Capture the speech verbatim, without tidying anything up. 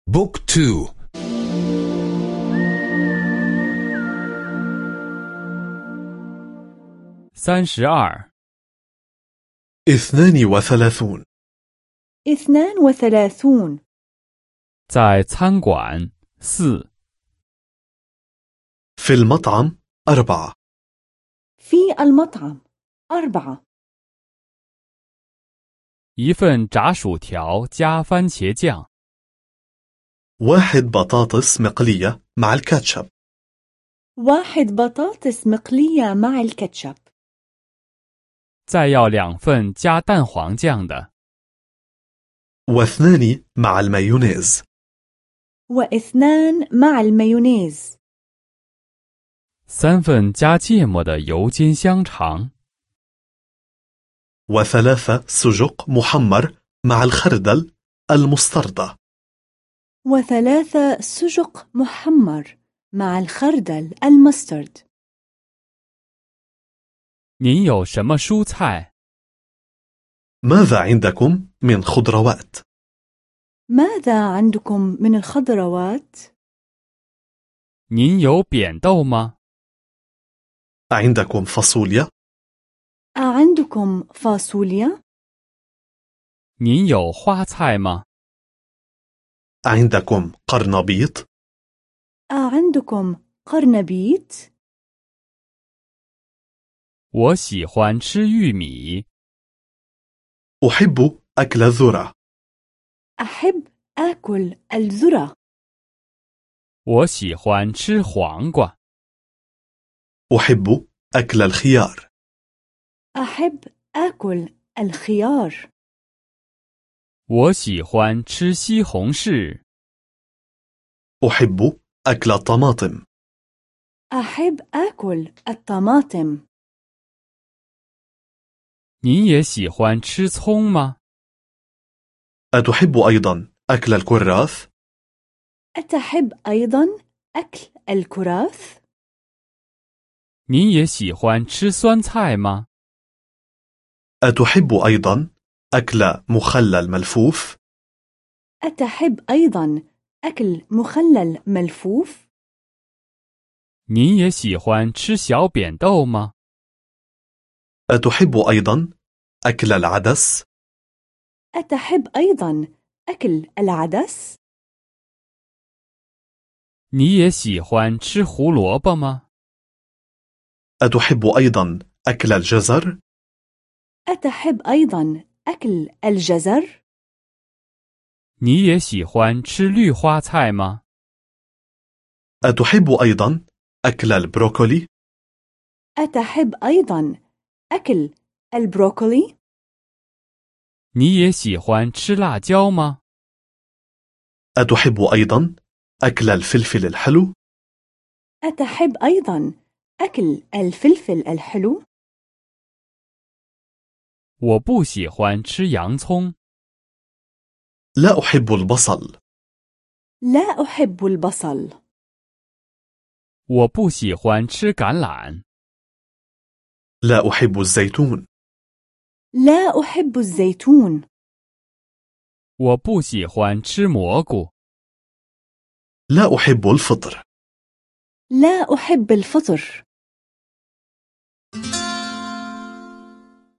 بوك تو. ثلاثة اثنان وثلاثون. اثنان وثلاثون. 在餐馆四 في المطعم أربعة. في المطعم أربعة. 一份炸薯条加番茄酱 واحد بطاطس مقلية مع الكاتشب. واحد بطاطس مقلية مع الكاتشب. 再要两份加蛋黄酱的 واثنان مع المايونيز. واثنان مع المايونيز. 三份加芥末的油煎香肠 وثلاثة سجق محمر مع الخردل المستردة. وثلاثة سجق محمر مع الخردل المسترد. 您有什么蔬菜 ماذا عندكم من خضروات؟ ماذا عندكم من الخضروات؟ 您有扁豆吗 عندكم فاصوليا؟ أعندكم فاصوليا؟ 您有花菜吗 عندكم قرنبيط؟ أعندكم قرنبيط؟ 我喜欢吃玉米 أحب أكل الذرة. أحب آكل الذرة. 我喜欢吃黄瓜 أحب أكل الخيار. أحب آكل الخيار. 我喜欢吃西红柿 أحب أكل الطماطم. أحب آكل الطماطم. 您也喜欢吃葱吗 أتحب أيضا أكل الكراث؟ أتحب أيضا أكل الكراث؟ 您也喜欢吃酸菜吗 أتحب أيضا أكل مخلل ملفوف؟ أتحب أيضا أكل مخلل ملفوف؟ 您也喜欢吃小扁豆吗 أتحب أيضا أكل العدس؟ أتحب أيضا أكل العدس؟ 你也喜欢吃胡萝卜吗 أتحب أيضا أكل الجزر؟ أتحب أيضا أكل الجزر؟ 你也喜欢吃绿花菜吗 أتحب أيضا أكل البروكولي؟ أتحب أيضا أكل البروكولي؟ 你也喜欢吃辣椒吗 أتحب أيضا أكل الفلفل الحلو؟ أتحب أيضا أكل الفلفل الحلو؟ 我不喜欢吃洋葱 لا أحب البصل. لا أحب البصل. 我不喜欢吃橄榄 لا أحب الزيتون. لا أحب الزيتون. 我不喜欢吃蘑菇 لا أحب الفطر. لا أحب الفطر.